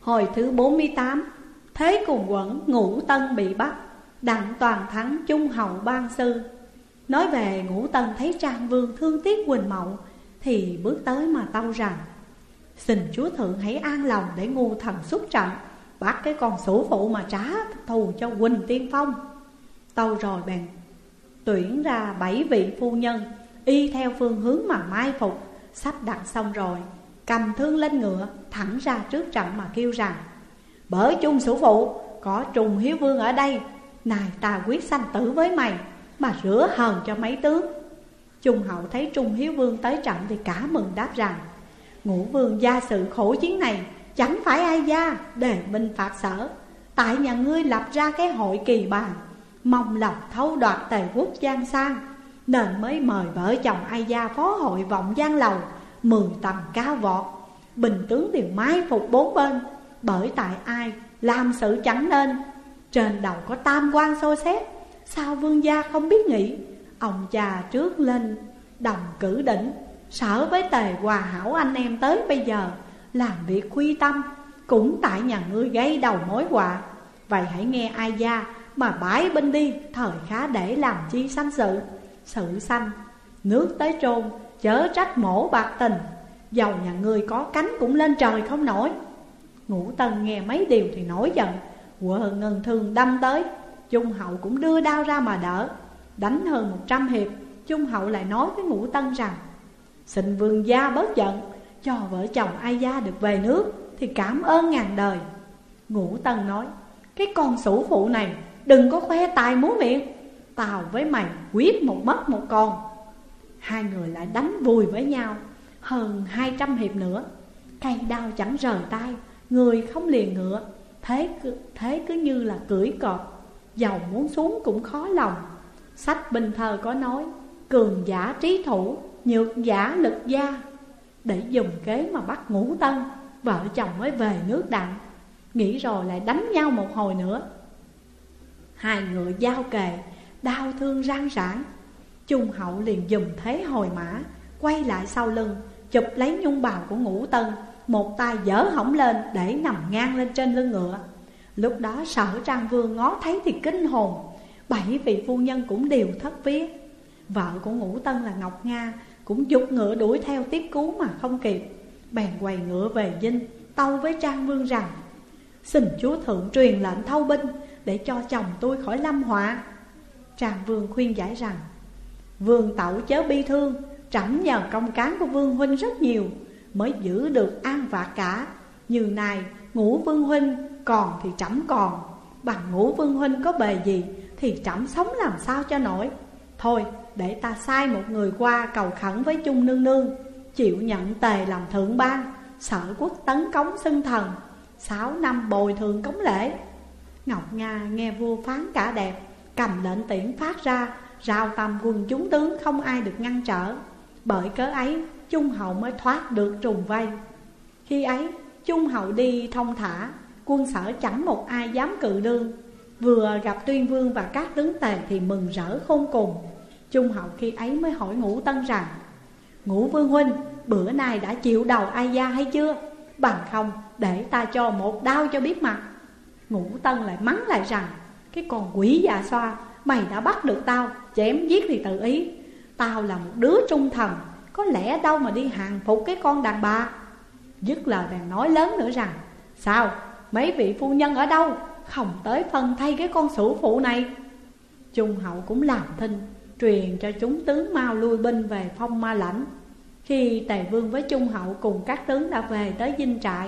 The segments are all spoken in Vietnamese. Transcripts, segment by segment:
Hồi thứ 48, thế cùng quẩn Ngũ Tân bị bắt, Đặng Toàn Thắng trung hậu ban sư. Nói về Ngũ Tân thấy Trang Vương thương tiếc Quỳnh Mậu, thì bước tới mà tâu rằng: xin chúa thượng hãy an lòng để ngu thần xuất trận, bắt cái con sủ phụ mà trả thù cho Quỳnh Tiên Phong. Tâu rồi bèn tuyển ra 7 vị phu nhân, y theo phương hướng mà mai phục. Sắp đặt xong rồi, cầm thương lên ngựa, thẳng ra trước trận mà kêu rằng: bởi chung sủ phụ, có Trùng Hiếu Vương ở đây, này ta quyết sanh tử với mày, mà rửa hờn cho mấy tướng. Trung hậu thấy Trùng Hiếu Vương tới trận thì cả mừng đáp rằng: Ngũ Vương gia sự khổ chiến này, chẳng phải ai gia đề binh phạt sở. Tại nhà ngươi lập ra cái hội kỳ bàn, mong lộc thâu đoạt Tề quốc giang sang, nên mới mời vợ chồng ai gia phó hội vọng giang lầu 10 tầng cao vọt. Bình tướng đều mai phục bốn bên, bởi tại ai làm sự chẳng nên. Trên đầu có tam quan xô xét, sao vương gia không biết nghĩ. Ông cha trước lên đồng cử đỉnh, sở với Tề hòa hảo anh em tới bây giờ, làm việc khuy tâm, cũng tại nhà ngươi gây đầu mối họa. Vậy hãy nghe ai gia mà bãi binh đi, thời khá để làm chi sanh sự. Sự sanh nước tới trôn, chớ trách mổ bạc tình, dầu nhà ngươi có cánh cũng lên trời không nổi. Ngũ Tân nghe mấy điều thì nổi giận, quờ ngân thương đâm tới. Trung hậu cũng đưa đao ra mà đỡ. Đánh hơn 100 hiệp, Trung hậu lại nói với Ngũ Tân rằng: xin vương gia bớt giận, cho vợ chồng ai gia được về nước thì cảm ơn ngàn đời. Ngũ Tân nói: cái con sủ phụ này đừng có khoe tài múa miệng, tao với mày quyết một mất một còn. Hai người lại đánh vùi với nhau hơn 200 hiệp nữa. Cây đao chẳng rời tay, người không liền ngựa, thế cứ như là cưỡi cọp, dầu muốn xuống cũng khó lòng. Sách Bình Thơ có nói: cường giả trí thủ, nhược giả lực gia. Để dùng kế mà bắt Ngũ Tân, vợ chồng mới về nước đặng. Nghĩ rồi lại đánh nhau một hồi nữa. Hai người giao kề, đau thương rang rãng. Trung hậu liền dùng thế hồi mã, quay lại sau lưng, chụp lấy nhung bào của Ngũ Tân, một tay giở hỏng lên để nằm ngang lên trên lưng ngựa. Lúc đó Sở Trang Vương ngó thấy thì kinh hồn, 7 vị phu nhân cũng đều thất vía. Vợ của Ngũ Tân là Ngọc Nga cũng giục ngựa đuổi theo tiếp cứu mà không kịp. Bèn quay ngựa về dinh, tâu với Trang Vương rằng: xin chúa thượng truyền lệnh thâu binh, để cho chồng tôi khỏi lâm họa. Trang Vương khuyên giải rằng: vương tẩu chớ bi thương, trẫm nhờ công cán của vương huynh rất nhiều, mới giữ được an vạ cả. Như này Ngũ Vương huynh còn thì trẫm còn, bằng Ngũ Vương huynh có bề gì thì trẫm sống làm sao cho nổi. Thôi để ta sai một người qua cầu khẩn với Chung nương nương, chịu nhận Tề làm thượng bang, Sở quốc tấn cống xưng thần, 6 năm bồi thường cống lễ. Ngọc Nga nghe vua phán cả đẹp, cầm lệnh tiễn phát ra, rao tầm quân chúng tướng không ai được ngăn trở. Bởi cớ ấy Trung hậu mới thoát được trùng vây. Khi ấy Trung hậu đi thông thả, quân Sở chẳng một ai dám cự đương. Vừa gặp Tuyên Vương và các tướng Tề thì mừng rỡ khôn cùng. Trung hậu khi ấy mới hỏi Ngũ Tân rằng: Ngũ Vương huynh, bữa nay đã chịu đầu ai gia hay chưa? Bằng không để ta cho một đao cho biết mặt. Ngũ Tân lại mắng lại rằng: cái con quỷ già xoa, mày đã bắt được tao, chém giết thì tự ý. Tao là một đứa trung thần, có lẽ đâu mà đi hàng phục cái con đàn bà. Dứt lời bèn nói lớn nữa rằng: sao, mấy vị phu nhân ở đâu, không tới phân thay cái con sủ phụ này? Trung hậu cũng làm thinh, truyền cho chúng tướng mau lui binh về Phong Ma Lãnh. Khi Tề Vương với Trung hậu cùng các tướng đã về tới dinh trại,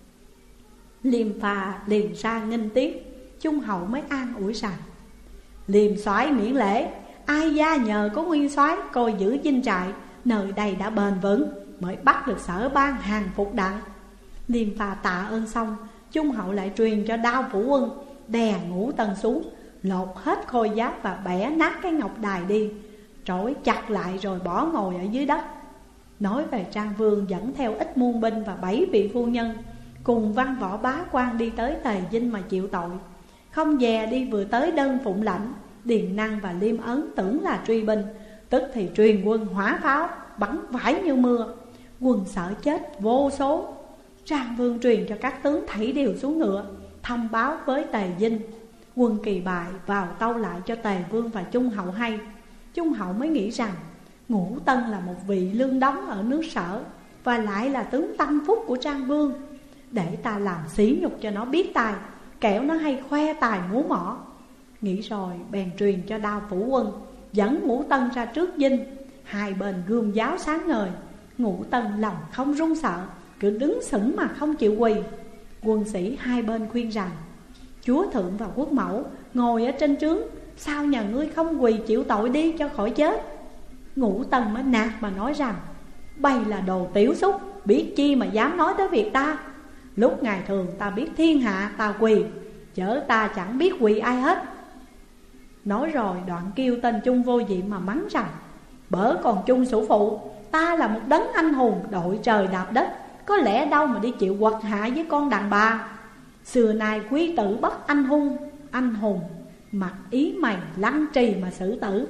Liêm Pha liền ra nghênh tiếp. Trung hậu mới an ủi rằng: Liêm soái miễn lễ, ai gia nhờ có nguyên soái coi giữ dinh trại, nơi đây đã bền vững, mới bắt được Sở ban hàng phục đặng. Liêm Pha tạ ơn xong, Trung hậu lại truyền cho Đao Phủ Quân đè Ngũ Tân xuống, lột hết khôi giáp và bẻ nát cái ngọc đài đi, trói chặt lại rồi bỏ ngồi ở dưới đất. Nói về Trang Vương dẫn theo ít muôn binh và 7 vị phu nhân, cùng văn võ bá quan đi tới Tề dinh mà chịu tội. Không dè đi vừa tới đơn phụng lãnh, Điền Năng và Liêm Ấn tưởng là truy binh, tức thì truyền quân hỏa pháo bắn vãi như mưa. Quân Sở chết vô số. Trang Vương truyền cho các tướng thảy đều xuống ngựa, thông báo với Tề Dinh. Quân Kỳ Bại vào tâu lại cho Tề Vương và Trung Hậu hay. Trung Hậu mới nghĩ rằng Ngũ Tân là một vị lương đóng ở nước Sở, và lại là tướng tâm phúc của Trang Vương. Để ta làm sỉ nhục cho nó biết tài, kẻo nó hay khoe tài múa mỏ. Nghĩ rồi bèn truyền cho Đao Phủ Quân dẫn Ngũ Tân ra trước dinh. Hai bên gươm giáo sáng ngời. Ngũ Tân lòng không run sợ, cứ đứng sững mà không chịu quỳ. Quân sĩ hai bên khuyên rằng: Chúa Thượng và Quốc Mẫu ngồi ở trên trướng, sao nhà ngươi không quỳ chịu tội đi cho khỏi chết? Ngũ Tân mới nạt mà nói rằng: Bày là đồ tiểu xúc, biết chi mà dám nói tới việc ta. Lúc ngày thường ta biết thiên hạ ta quỳ, chớ ta chẳng biết quỳ ai hết. Nói rồi đoạn kêu tên Chung Vô Diệm mà mắng rằng: Bở còn Chung Sủ Phụ, ta là một đấng anh hùng đội trời đạp đất, có lẽ đâu mà đi chịu quật hạ với con đàn bà. Xưa nay quý tử bất anh hùng mặc ý mày lăng trì mà xử tử.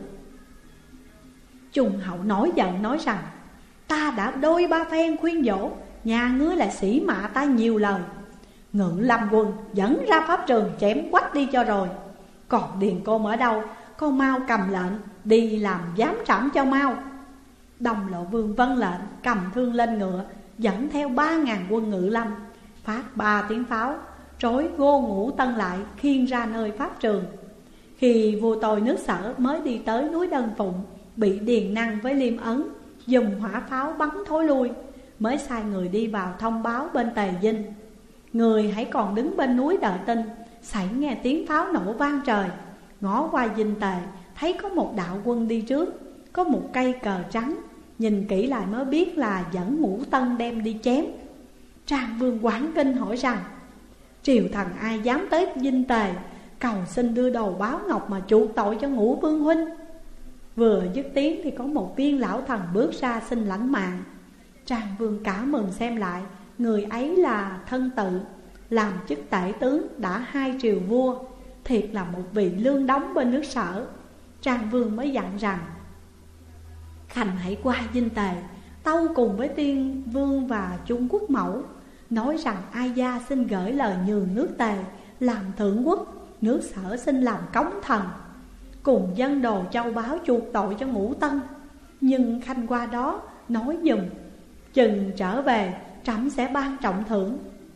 Trung Hậu nổi giận nói rằng: Ta đã đôi ba phen khuyên dỗ, nhà ngươi lại sỉ mạ ta nhiều lời. Ngự Lâm Quân dẫn ra pháp trường chém quách đi cho rồi. Còn Điền Côn ở đâu, con mau cầm lệnh đi làm giám trảm cho mau. Đồng Lộ Vương vâng lệnh, cầm thương lên ngựa, dẫn theo 3.000 quân Ngự Lâm, phát 3 tiếng pháo, trói Gô Ngũ Tân lại, khiêng ra nơi pháp trường. Khi vua tôi nước Sở mới đi tới núi Đơn Phụng, bị Điền Năng với Liêm Ấn dùng hỏa pháo bắn thối lui, mới sai người đi vào thông báo bên Tề Dinh. Người hãy còn đứng bên núi đợi tin. Sảy nghe tiếng pháo nổ vang trời, ngó qua Dinh Tề, thấy có một đạo quân đi trước, có một cây cờ trắng. Nhìn kỹ lại mới biết là dẫn Ngũ Tân đem đi chém. Trang Vương hoảng kinh hỏi rằng: Triều thần ai dám tới Dinh Tề, cầu xin đưa đầu báo ngọc mà chuộc tội cho Ngũ Vương huynh. Vừa dứt tiếng thì có một viên lão thần bước ra xin lãnh mạng. Trang Vương cả mừng xem lại, người ấy là Thân Tự, làm chức tể tướng đã 2 triều vua, thiệt là một vị lương đóng bên nước Sở. Trang Vương mới dặn rằng: Khanh hãy qua Dinh Tề, tâu cùng với Tiên Vương và Trung Quốc Mẫu, nói rằng Ai Gia xin gửi lời nhường nước Tề làm thượng quốc, nước Sở xin làm cống thần, cùng dân đồ châu báu chuộc tội cho Ngũ Tân. Nhưng Khanh qua đó nói dùm, chừng trở về trẫm sẽ ban trọng thưởng.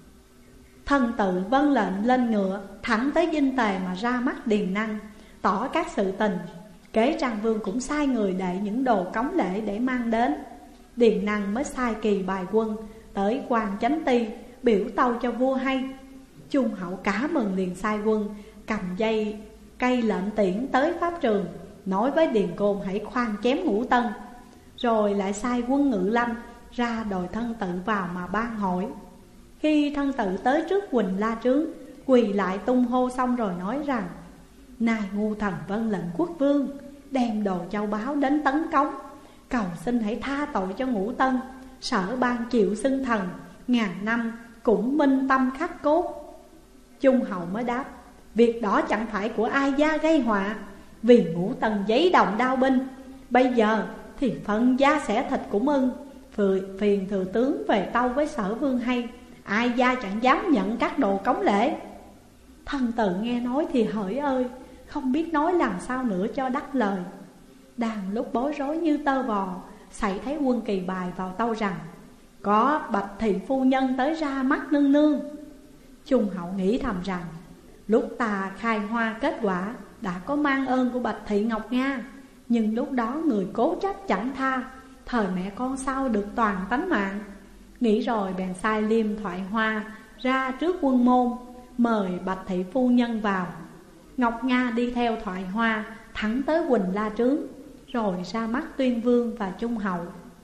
Thân Tự vâng lệnh lên ngựa, thẳng tới Dinh Tề mà ra mắt Điền Năng, tỏ các sự tình. Kế Trang Vương cũng sai người đệ những đồ cống lễ để mang đến. Điền Năng mới sai kỳ bài quân tới Quan Chánh Ti, biểu tâu cho vua hay. Trung Hậu cả mừng liền sai quân cầm dây cây lệnh tiễn tới pháp trường, nói với Điền Côn hãy khoan chém Ngũ Tân. Rồi lại sai quân Ngự Lâm ra đòi Thân Tự vào mà ban hỏi. Khi Thân Tự tới trước Quỳnh La Trướng, quỳ lại tung hô xong rồi nói rằng: Này ngu thần vâng lệnh quốc vương, đem đồ châu báu đến tấn cống, cầu xin hãy tha tội cho Ngũ Tân. Sở ban chịu xưng thần, ngàn năm cũng minh tâm khắc cốt. Trung Hậu mới đáp: Việc đó chẳng phải của Ai Gia gây họa, vì Ngũ Tân giấy đồng đao binh. Bây giờ thì phân gia sẽ thịt cũng ưng. Phiền thừa tướng về tâu với Sở Vương hay, Ai Gia chẳng dám nhận các đồ cống lễ. Thân Tự nghe nói thì hỡi ơi, không biết nói làm sao nữa cho đắc lời. Đang lúc bối rối như tơ vò, xảy thấy quân Kỳ Bài vào tâu rằng: Có Bạch Thị phu nhân tới ra mắt nương nương. Trung Hậu nghĩ thầm rằng: Lúc ta khai hoa kết quả đã có mang ơn của Bạch Thị Ngọc Nga, nhưng lúc đó người cố chấp chẳng tha, thời mẹ con sau được toàn tánh mạng. Nghĩ rồi bèn sai Liêm Thoại Hoa ra trước quân môn, mời Bạch Thị phu nhân vào. Ngọc Nga đi theo Thoại Hoa thẳng tới Quỳnh La Trướng, rồi ra mắt Tuyên Vương và Trung Hậu.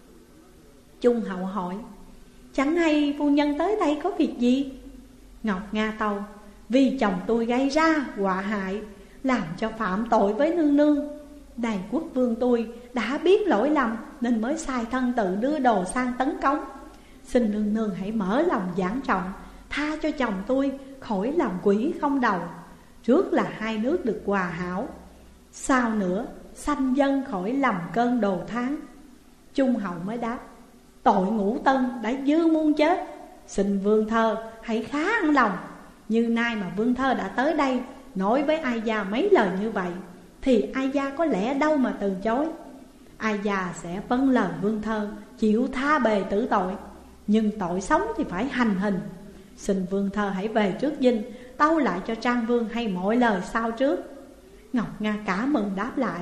Trung Hậu hỏi: Chẳng hay phu nhân tới đây có việc gì? Ngọc Nga tâu: Vì chồng tôi gây ra họa hại, làm cho phạm tội với nương nương. Này quốc vương, tôi đã biết lỗi lầm nên mới sai Thân Tự đưa đồ sang tấn cống. Xin nương nương hãy mở lòng giảng trọng, tha cho chồng tôi khỏi làm quỷ không đầu. Trước là hai nước được hòa hảo, sau nữa sanh dân khỏi lầm cơn đồ tháng. Trung Hậu mới đáp: Tội Ngũ Tân đã dư muôn chết, Xin Vương Thơ hãy khá ăn lòng. Như nay mà Vương Thơ đã tới đây nói với Ai Gia mấy lời như vậy, thì Ai Gia có lẽ đâu mà từ chối. Ai Gia sẽ vâng lời Vương Thơ, chịu tha bề tử tội. Nhưng tội sống thì phải hành hình. Xin Vương Thơ hãy về trước dinh, tâu lại cho Trang Vương hay mọi lời sau trước. Ngọc Nga cả mừng đáp lại,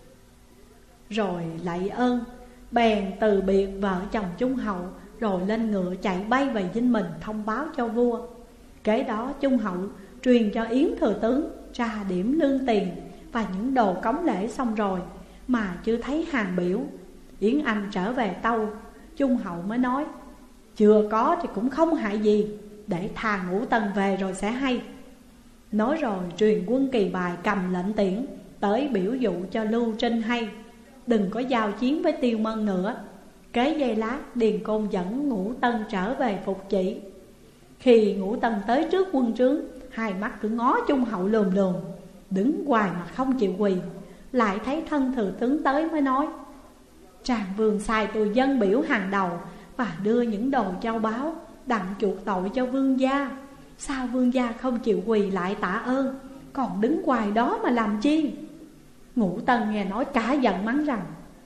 rồi lạy ơn. Bèn từ biệt vợ chồng Trung Hậu, rồi lên ngựa chạy bay về dinh mình thông báo cho vua. Kế đó Trung Hậu truyền cho Yến thừa tướng tra điểm lương tiền và những đồ cống lễ xong rồi, mà chưa thấy hàng biểu. Yến Anh trở về tâu, Trung Hậu mới nói, chưa có thì cũng không hại gì, để thà Ngũ Tân về rồi sẽ hay. Nói rồi truyền quân Kỳ Bài cầm lệnh tiễn tới biểu dụ cho Lưu Trinh hay, đừng có giao chiến với Tiêu Mân nữa. Kế giây lát, Điền Côn dẫn Ngũ Tân trở về phục chỉ. Khi Ngũ Tân tới trước quân trướng, hai mắt cứ ngó Trung Hậu lườm lườm, đứng hoài mà không chịu quỳ. Lại thấy thân thừa tướng tới mới nói, Tràng Vương sai tôi dâng biểu hàng đầu và đưa những đồ châu báu đặng chuộc tội cho vương gia. Sao vương gia không chịu quỳ lại tạ ơn, còn đứng hoài đó mà làm chi? Ngũ Tân nghe nói cả giận mắng rằng,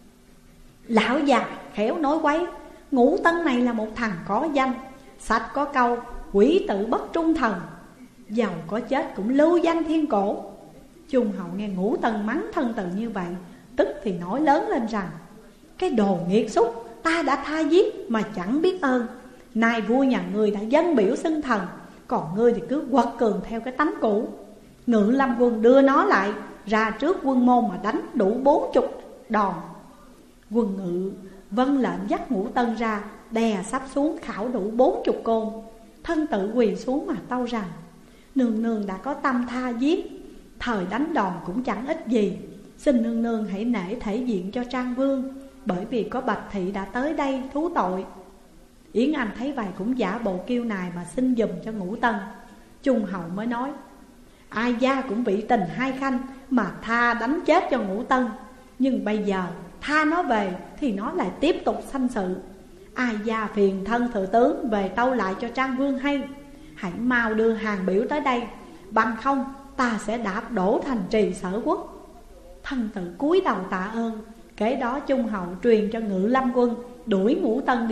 lão già khéo nói quấy. Ngũ Tân này là một thằng có danh, sách có câu quỷ tự bất trung thần, giàu có chết cũng lưu danh thiên cổ. Trung Hậu nghe Ngũ Tân mắng thân tự như vậy, tức thì nói lớn lên rằng, cái đồ nghiệt xúc, ta đã tha giết mà chẳng biết ơn. Nay vua nhà ngươi đã dâng biểu xưng thần, còn ngươi thì cứ quật cường theo cái tánh cũ. Ngự Lâm quân đưa nó lại ra trước quân môn mà đánh đủ 40 đòn. Quân Ngự vâng lệnh dắt Ngũ Tân ra, đè sắp xuống khảo đủ 40 côn. Thân tự quỳ xuống mà tâu rằng, nương nương đã có tâm tha giết, thời đánh đòn cũng chẳng ích gì. Xin nương nương hãy nể thể diện cho Trang Vương, bởi vì có Bạch Thị đã tới đây thú tội. Yến Anh thấy vậy cũng giả bộ kêu nài mà xin giùm cho Ngũ Tân. Trung Hậu mới nói, Ai Gia cũng vị tình hai khanh mà tha đánh chết cho Ngũ Tân, nhưng bây giờ tha nó về thì nó lại tiếp tục sanh sự. Ai Gia phiền thân thừa tướng về tâu lại cho Trang Vương hay, hãy mau đưa hàng biểu tới đây, bằng không ta sẽ đạp đổ thành trì Sở Quốc. Thân tự cúi đầu tạ ơn. Kế đó Trung Hậu truyền cho Ngự Lâm quân đuổi Ngũ Tân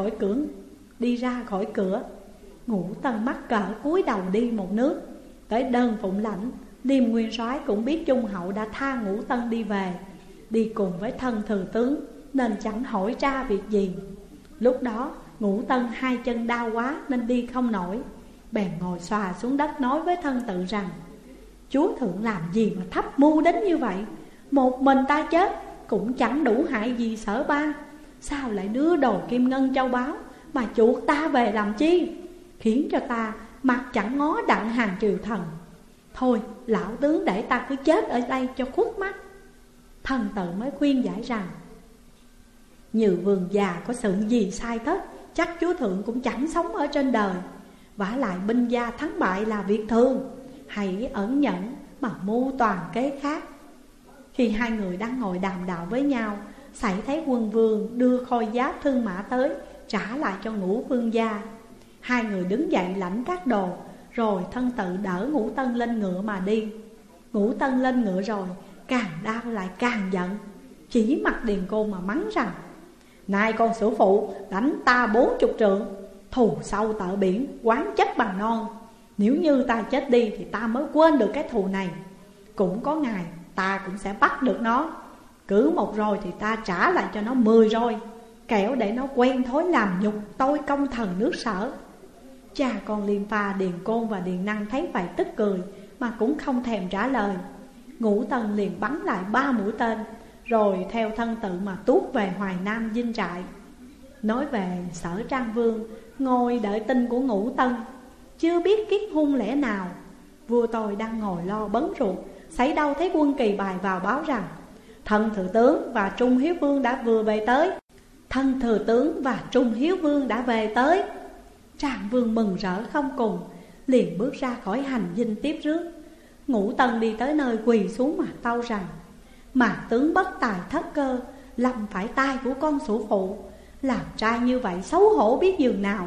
đi ra khỏi cửa. Ngũ Tân mắc cỡ cúi đầu đi một nước. Tới đơn Phụng Lãnh, Điềm Nguyên Soái cũng biết Trung Hậu đã tha Ngũ Tân đi về, đi cùng với thân thừa tướng, nên chẳng hỏi tra việc gì. Lúc đó Ngũ Tân hai chân đau quá nên đi không nổi, bèn ngồi xòa xuống đất nói với thân tự rằng, chúa thượng làm gì mà thấp mưu đến như vậy? Một mình ta chết cũng chẳng đủ hại gì Sở Bang, sao lại đưa đồ kim ngân châu báu mà chuộc ta về làm chi? Khiến cho ta mặt chẳng ngó đặng hàng triều thần. Thôi lão tướng để ta cứ chết ở đây cho khuất mắt. Thần tự mới khuyên giải rằng, như vương già có sự gì sai thất, chắc chúa thượng cũng chẳng sống ở trên đời. Vả lại binh gia thắng bại là việc thường, hãy ẩn nhẫn mà mưu toàn kế khác. Khi hai người đang ngồi đàm đạo với nhau, xảy thấy quân vương đưa khôi giáp thương mã tới, trả lại cho Ngũ vương gia. Hai người đứng dậy lãnh các đồ, rồi thân tự đỡ Ngũ Tân lên ngựa mà đi. Ngũ Tân lên ngựa rồi, càng đau lại càng giận, chỉ mặt Điền Côn mà mắng rằng, nay con sử phụ đánh ta 40 trượng, thù sâu tợ biển, oán chất bằng non. Nếu như ta chết đi thì ta mới quên được cái thù này. Cũng có ngày ta cũng sẽ bắt được nó, cứ một rồi thì ta trả lại cho nó 10 rồi, kẻo để nó quen thói làm nhục tôi công thần nước Sở. Cha con Liêm Pha, Điền Côn và Điền Năng thấy vậy tức cười, mà cũng không thèm trả lời. Ngũ Tân liền bắn lại 3 mũi tên, rồi theo thân tự mà tuốt về Hoài Nam dinh trại. Nói về Sở Trang Vương ngồi đợi tin của Ngũ Tân, chưa biết kiết hung lẽ nào. Vua tôi đang ngồi lo bấn ruột, xảy đâu thấy quân Kỳ Bài vào báo rằng, thân thừa tướng và Trung Hiếu Vương đã vừa về tới. Thân thừa tướng và Trung Hiếu Vương đã về tới. Trang Vương mừng rỡ không cùng, liền bước ra khỏi hành dinh tiếp rước. Ngũ Tân đi tới nơi quỳ xuống mà tâu rằng, mà tướng bất tài thất cơ, lầm phải tai của con sủ phụ. Làm trai như vậy xấu hổ biết giường nào.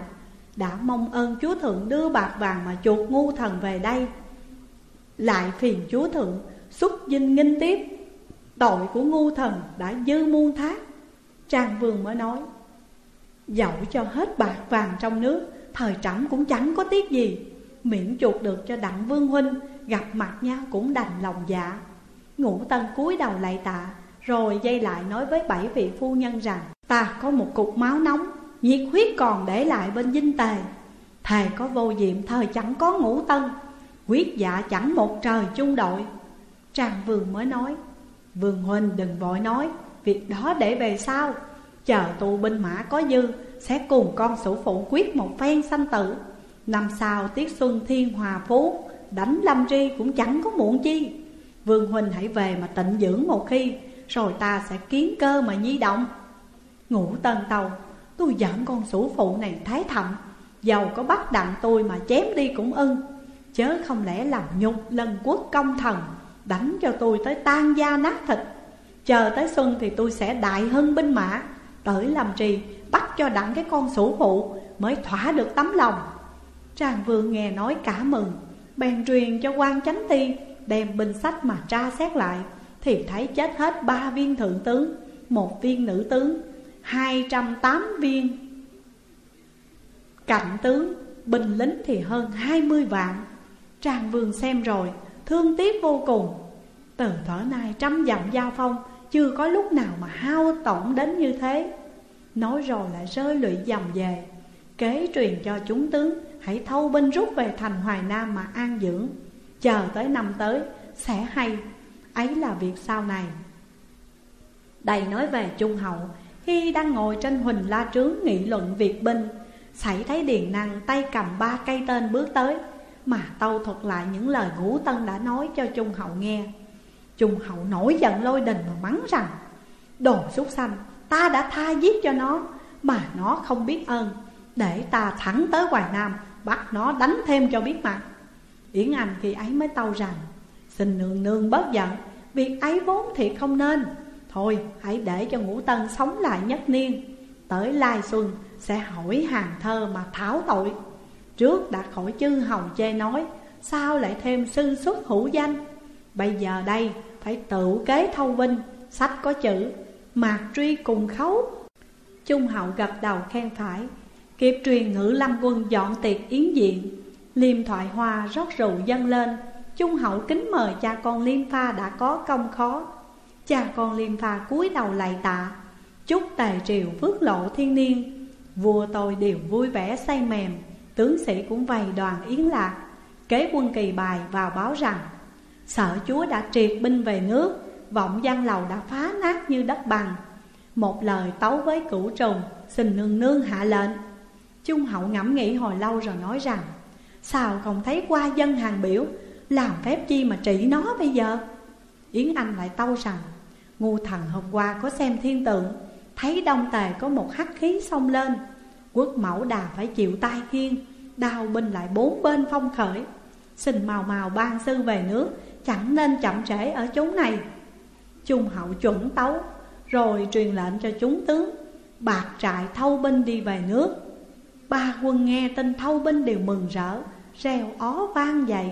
đã mong ơn chúa thượng đưa bạc vàng mà chuộc ngu thần về đây, lại phiền chúa thượng xuất dinh nghinh tiếp. Tội của ngu thần đã dư muôn thác. Trang Vương mới nói: dẫu cho hết bạc vàng trong nước, thời trẫm cũng chẳng có tiếc gì, miễn chuộc được cho Đặng Vương huynh gặp mặt nhau cũng đành lòng dạ. Ngũ Tân cúi đầu lạy tạ, rồi dây lại nói với 7 vị phu nhân rằng: ta có một cục máu nóng, nhiệt huyết còn để lại bên dinh tề. Thề có vô diệm thời chẳng có Ngũ Tân, quyết dạ chẳng một trời chung đội. Trang Vương mới nói: Vương huynh đừng vội nói, việc đó để về sau. Chờ tù binh mã có dư, sẽ cùng con Sủ Phụ quyết một phen sanh tử. Năm sau tiết xuân thiên hòa phú, đánh Lâm Tri cũng chẳng có muộn chi. Vương huynh hãy về mà tịnh dưỡng một khi, rồi ta sẽ kiến cơ mà nhi động. Ngũ Tân tâu: tôi giận con Sủ Phụ này thái thậm, dầu có bắt đặng tôi mà chém đi cũng ưng, chớ không lẽ làm nhục lần quốc công thần, đánh cho tôi tới tan da nát thịt. Chờ tới xuân thì tôi sẽ đại hưng binh mã, tới Lâm Trì bắt cho đặng cái con Sủ Phụ mới thỏa được tấm lòng. Trang Vương nghe nói cả mừng, bèn truyền cho quan chánh ti đem binh sách mà tra xét lại, thì thấy chết hết 3 viên thượng tướng, 1 viên nữ tướng, 208 viên cạnh tướng, binh lính thì hơn 20 vạn. Trang Vương xem rồi thương tiếc vô cùng. Từ thuở nay 100 dặm giao phong, chưa có lúc nào mà hao tổn đến như thế. Nói rồi lại rơi lụy dầm về, kế truyền cho chúng tướng hãy thâu binh rút về thành Hoài Nam mà an dưỡng. Chờ tới năm tới sẽ hay, ấy là việc sau này. Đây nói về Trung Hậu, khi đang ngồi trên huỳnh la trướng nghị luận việc binh, xảy thấy Điền Năng tay cầm 3 cây tên bước tới, mà tâu thuật lại những lời Ngũ Tân đã nói cho Trung Hậu nghe. Trung Hậu nổi giận lôi đình mà mắng rằng: đồ súc sanh, ta đã tha giết cho nó mà nó không biết ơn, để ta thẳng tới Hoài Nam bắt nó đánh thêm cho biết mặt. Yến Anh khi ấy mới tâu rằng: xin nương nương bớt giận, việc ấy vốn thiệt không nên. Thôi hãy để cho Ngũ Tân sống lại nhất niên, tới lai xuân sẽ hỏi hàng thơ mà thảo tội. Trước đã khỏi chư hầu chê nói, sao lại thêm sư xuất hữu danh. Bây giờ đây phải tự kế thâu binh, sách có chữ mạc truy cùng khấu. Trung Hậu gật đầu khen phải, kịp truyền Ngự Lâm quân dọn tiệc yến diện. Liêm Thoại Hoa rót rượu dâng lên, Trung Hậu kính mời cha con Liêm Pha đã có công khó. Cha con Liêm Pha cúi đầu lạy tạ, chúc tề triều phước lộ thiên niên. Vua tôi đều vui vẻ say mềm, tướng sĩ cũng vầy đoàn yến lạc. Kế quân Kỳ Bài vào báo rằng: sở chúa đã triệt binh về nước, vọng Văn Lầu đã phá nát như đất bằng. Một lời tấu với Cửu Trùng, xin nương nương hạ lệnh. Trung Hậu ngẫm nghĩ hồi lâu rồi nói rằng: sao không thấy qua dân hàng biểu, làm phép chi mà trị nó bây giờ? Yến Anh lại tâu rằng: ngu thần hôm qua có xem thiên tượng, thấy Đông Tề có một hắc khí xông lên, quốc mẫu đà phải chịu tai khiên, đao binh lại 4 bên phong khởi. Xin mau mau ban sư về nước, chẳng nên chậm trễ ở chốn này. Trung Hậu chuẩn tấu, rồi truyền lệnh cho chúng tướng bạc trại thâu binh đi về nước. 3 quân nghe tin thâu binh đều mừng rỡ, reo ó vang dậy.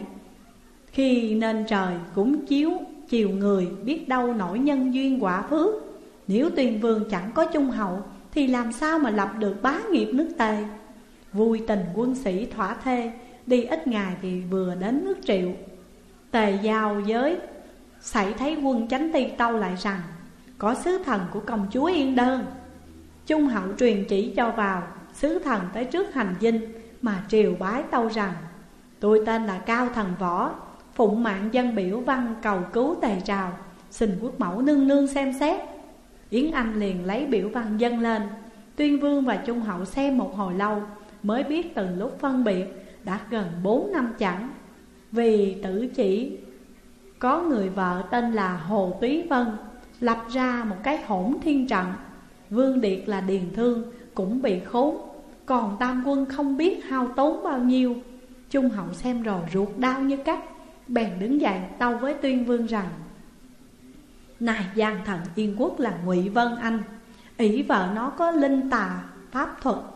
Khi nên trời cũng chiều người, biết đâu nổi nhân duyên quả phước. Nếu Tuyên Vương chẳng có Trung Hậu, thì làm sao mà lập được bá nghiệp nước Tề. Vui tình quân sĩ thỏa thê, đi ít ngày thì vừa đến nước Triệu. Tề giao giới xảy thấy quân chánh ti tâu lại rằng: có sứ thần của công chúa Yên Đơn. Trung Hậu truyền chỉ cho vào, sứ thần tới trước hành dinh mà triều bái tâu rằng: tôi tên là Cao Thần Võ, phụng mạng dân biểu văn cầu cứu Tề Trào, xin quốc mẫu nương nương xem xét. Yến Anh liền lấy biểu văn dâng lên. Tuyên Vương và Trung Hậu xem một hồi lâu, mới biết từ lúc phân biệt đã gần 4 năm chẳng. Vì Tử Chỉ có người vợ tên là Hồ Túy Vân, lập ra một cái hỗn thiên trận. Vương Điệt là Điền Thương cũng bị khốn, còn tam quân không biết hao tốn bao nhiêu. Trung Hậu xem rồi ruột đau như cắt, bèn đứng dậy tâu với Tuyên Vương rằng: này gian thần Yên Quốc là Ngụy Vân Anh, ỷ vợ nó có linh tà pháp thuật,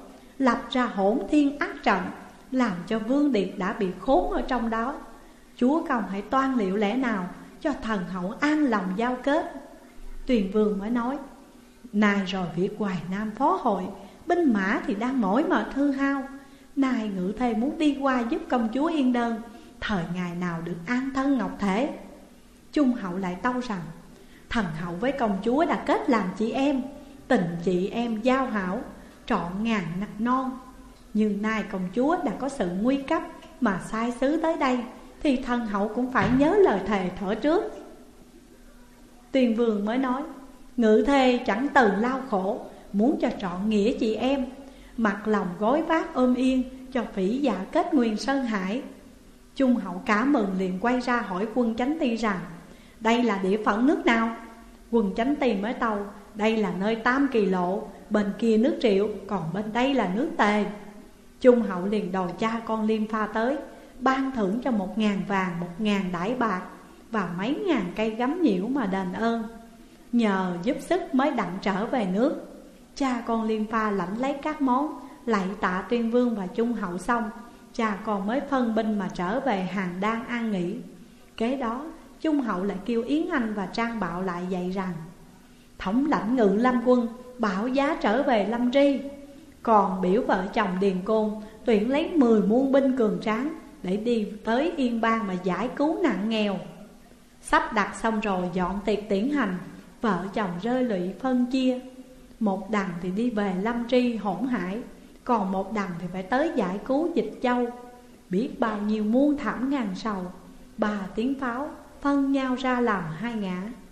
lập ra hỗn thiên ác trận, làm cho Vương Điệp đã bị khốn ở trong đó. Chúa công hãy toan liệu lẽ nào cho thần hậu an lòng giao kết. Tuyền Vương mới nói: nay rồi việc Hoài Nam phó hội, binh mã thì đang mỏi mệt hư hao. Nay ngự thê muốn đi qua giúp công chúa yên đơn, thời ngày nào được an thân ngọc thể. Trung hậu lại tâu rằng: thần hậu với công chúa đã kết làm chị em, tình chị em giao hảo, trọn ngàn non. Nhưng nay công chúa đã có sự nguy cấp mà sai sứ tới đây, thì thần hậu cũng phải nhớ lời thề thở trước. Tuyền Vương mới nói: ngự thê chẳng từ lao khổ, muốn cho trọn nghĩa chị em, mặt lòng gối vác ôm yên, cho phỉ dạ kết nguyên sơn hải. Trung hậu cả mừng liền quay ra hỏi quân Chánh Ti rằng: đây là địa phận nước nào? Quân Chánh Ti mới tâu: đây là nơi Tam Kỳ Lộ, bên kia nước Triệu, còn bên đây là nước Tề. Trung hậu liền đòi cha con Liêm Pha tới, ban thưởng cho 1.000 vàng, 1.000 đãi bạc và mấy ngàn cây gấm nhiễu mà đền ơn. Nhờ giúp sức mới đặng trở về nước. Cha con Liêm Pha lãnh lấy các món, lạy tạ Tuyên Vương và Trung hậu xong, cha con mới phân binh mà trở về Hàn Đan an nghỉ. Kế đó Trung hậu lại kêu Yến Anh và Trang Bạo lại dạy rằng: thống lãnh Ngự Lâm quân bảo giá trở về Lâm Tri, còn biểu vợ chồng Điền Côn tuyển lấy 10 muôn binh cường tráng để đi tới Yên Bang mà giải cứu nạn nghèo. Sắp đặt xong rồi dọn tiệc tiễn hành, vợ chồng rơi lụy phân chia. Một đằng thì đi về Lâm Tri hỗn hải, còn một đằng thì phải tới giải cứu Dịch Châu. Biết bao nhiêu muôn thảm ngàn sầu, 3 tiếng pháo phân nhau ra làm 2 ngã.